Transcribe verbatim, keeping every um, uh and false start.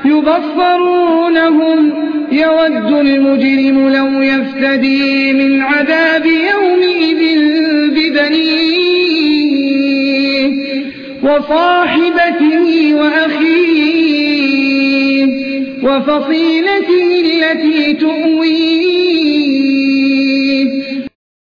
يبصرونهم يود المجرم لو يفتدي من عذاب يومئذ ببنيه وصاحبته وأخيه وفصيلته التي تؤويه